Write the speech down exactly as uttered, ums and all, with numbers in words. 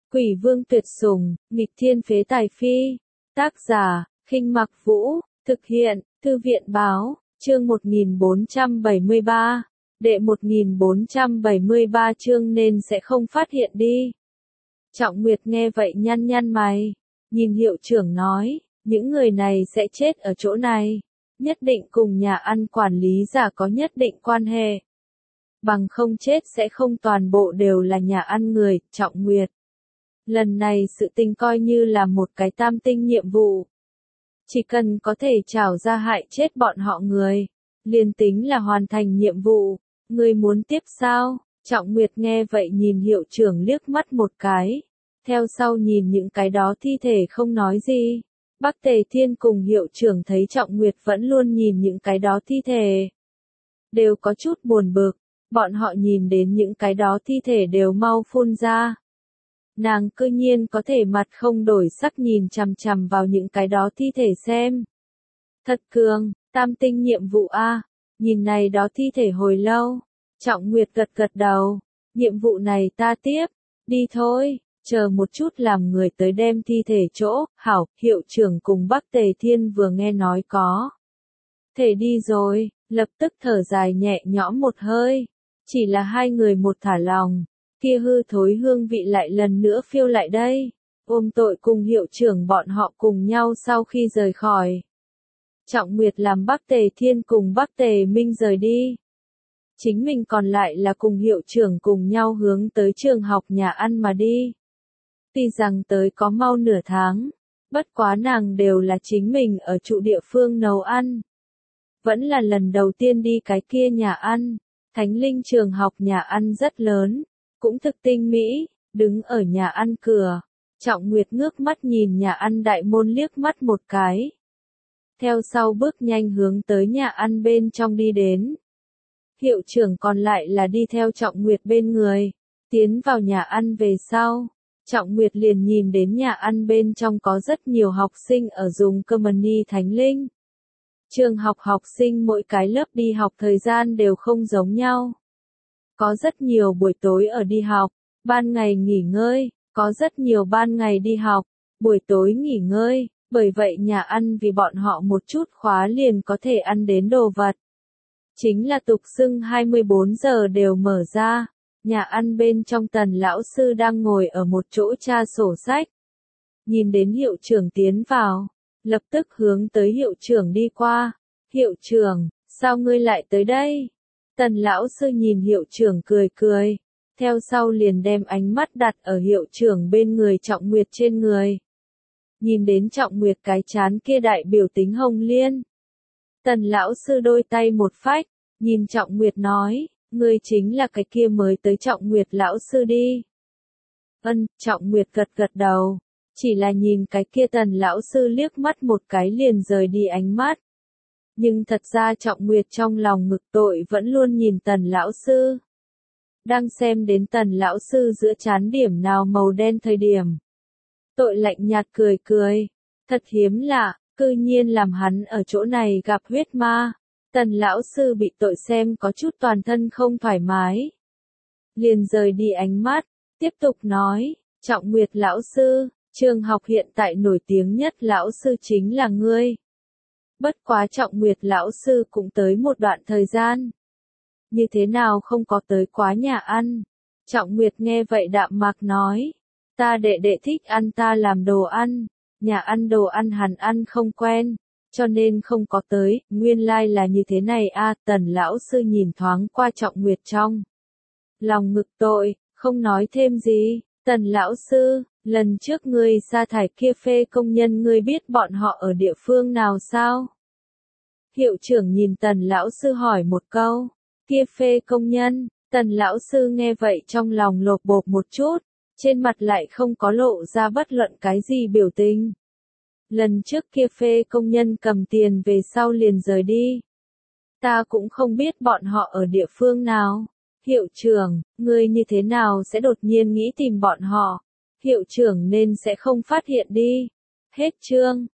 Quỷ vương tuyệt sủng, nghịch thiên phế tài phi. Tác giả, Khinh Mặc Vũ, thực hiện, Thư viện báo, chương một nghìn bốn trăm bảy mươi ba. Đệ một nghìn bốn trăm bảy mươi ba chương nên sẽ không phát hiện đi. Trọng Nguyệt nghe vậy nhăn nhăn mày, nhìn hiệu trưởng nói, những người này sẽ chết ở chỗ này, nhất định cùng nhà ăn quản lý giả có nhất định quan hệ. Bằng không chết sẽ không toàn bộ đều là nhà ăn người, Trọng Nguyệt. Lần này sự tình coi như là một cái tam tinh nhiệm vụ. Chỉ cần có thể trảo ra hại chết bọn họ người, liền tính là hoàn thành nhiệm vụ. Ngươi muốn tiếp sao? Trọng Nguyệt nghe vậy nhìn hiệu trưởng liếc mắt một cái. Theo sau nhìn những cái đó thi thể không nói gì. Bắc Tề Thiên cùng hiệu trưởng thấy Trọng Nguyệt vẫn luôn nhìn những cái đó thi thể. Đều có chút buồn bực, bọn họ nhìn đến những cái đó thi thể đều mau phun ra. Nàng cư nhiên có thể mặt không đổi sắc nhìn chằm chằm vào những cái đó thi thể xem. Thật cường, tam tinh nhiệm vụ A, nhìn này đó thi thể hồi lâu. Trọng Nguyệt gật gật đầu, nhiệm vụ này ta tiếp, đi thôi, chờ một chút làm người tới đem thi thể chỗ, hảo, hiệu trưởng cùng Bắc Tề Thiên vừa nghe nói có. Thể đi rồi, lập tức thở dài nhẹ nhõm một hơi, chỉ là hai người một thả lòng. Kia hư thối hương vị lại lần nữa phiêu lại đây, ôm tội cùng hiệu trưởng bọn họ cùng nhau sau khi rời khỏi. Trọng Nguyệt làm Bắc Tề Thiên cùng Bắc Tề Minh rời đi. Chính mình còn lại là cùng hiệu trưởng cùng nhau hướng tới trường học nhà ăn mà đi. Tuy rằng tới có mau nửa tháng, bất quá nàng đều là chính mình ở trụ địa phương nấu ăn. Vẫn là lần đầu tiên đi cái kia nhà ăn, Thánh Linh trường học nhà ăn rất lớn. Cũng thực tinh mỹ, đứng ở nhà ăn cửa, Trọng Nguyệt ngước mắt nhìn nhà ăn đại môn liếc mắt một cái. Theo sau bước nhanh hướng tới nhà ăn bên trong đi đến. Hiệu trưởng còn lại là đi theo Trọng Nguyệt bên người, tiến vào nhà ăn về sau. Trọng Nguyệt liền nhìn đến nhà ăn bên trong có rất nhiều học sinh ở dùng cơm ni Thánh Linh. Trường học học sinh mỗi cái lớp đi học thời gian đều không giống nhau. Có rất nhiều buổi tối ở đi học, ban ngày nghỉ ngơi, có rất nhiều ban ngày đi học, buổi tối nghỉ ngơi, bởi vậy nhà ăn vì bọn họ một chút khóa liền có thể ăn đến đồ vật. Chính là tục xưng hai mươi bốn giờ đều mở ra, nhà ăn bên trong Tần lão sư đang ngồi ở một chỗ tra sổ sách. Nhìn đến hiệu trưởng tiến vào, lập tức hướng tới hiệu trưởng đi qua, hiệu trưởng, sao ngươi lại tới đây? Tần lão sư nhìn hiệu trưởng cười cười, theo sau liền đem ánh mắt đặt ở hiệu trưởng bên người Trọng Nguyệt trên người. Nhìn đến Trọng Nguyệt cái chán kia đại biểu tính hồng liên. Tần lão sư đôi tay một phách, nhìn Trọng Nguyệt nói, ngươi chính là cái kia mới tới Trọng Nguyệt lão sư đi. Ân, Trọng Nguyệt gật gật đầu, chỉ là nhìn cái kia Tần lão sư liếc mắt một cái liền rời đi ánh mắt. Nhưng thật ra Trọng Nguyệt trong lòng ngực tội vẫn luôn nhìn Tần lão sư. Đang xem đến Tần lão sư giữa trán điểm nào màu đen thời điểm. Tội lạnh nhạt cười cười. Thật hiếm lạ, cư nhiên làm hắn ở chỗ này gặp huyết ma. Tần lão sư bị tội xem có chút toàn thân không thoải mái. Liền rời đi ánh mắt, tiếp tục nói, Trọng Nguyệt lão sư, trường học hiện tại nổi tiếng nhất lão sư chính là ngươi. Bất quá Trọng Nguyệt lão sư cũng tới một đoạn thời gian. Như thế nào không có tới quá nhà ăn? Trọng Nguyệt nghe vậy đạm mạc nói. Ta đệ đệ thích ăn ta làm đồ ăn. Nhà ăn đồ ăn hắn ăn không quen. Cho nên không có tới. Nguyên lai like là như thế này a. À, Tần lão sư nhìn thoáng qua Trọng Nguyệt trong lòng ngực tội, không nói thêm gì. Tần lão sư, lần trước ngươi sa thải kia phê công nhân ngươi biết bọn họ ở địa phương nào sao? Hiệu trưởng nhìn Tần lão sư hỏi một câu, kia phê công nhân, Tần lão sư nghe vậy trong lòng lột bột một chút, trên mặt lại không có lộ ra bất luận cái gì biểu tình. Lần trước kia phê công nhân cầm tiền về sau liền rời đi. Ta cũng không biết bọn họ ở địa phương nào. Hiệu trưởng, ngươi như thế nào sẽ đột nhiên nghĩ tìm bọn họ? Hiệu trưởng nên sẽ không phát hiện đi. Hết chương.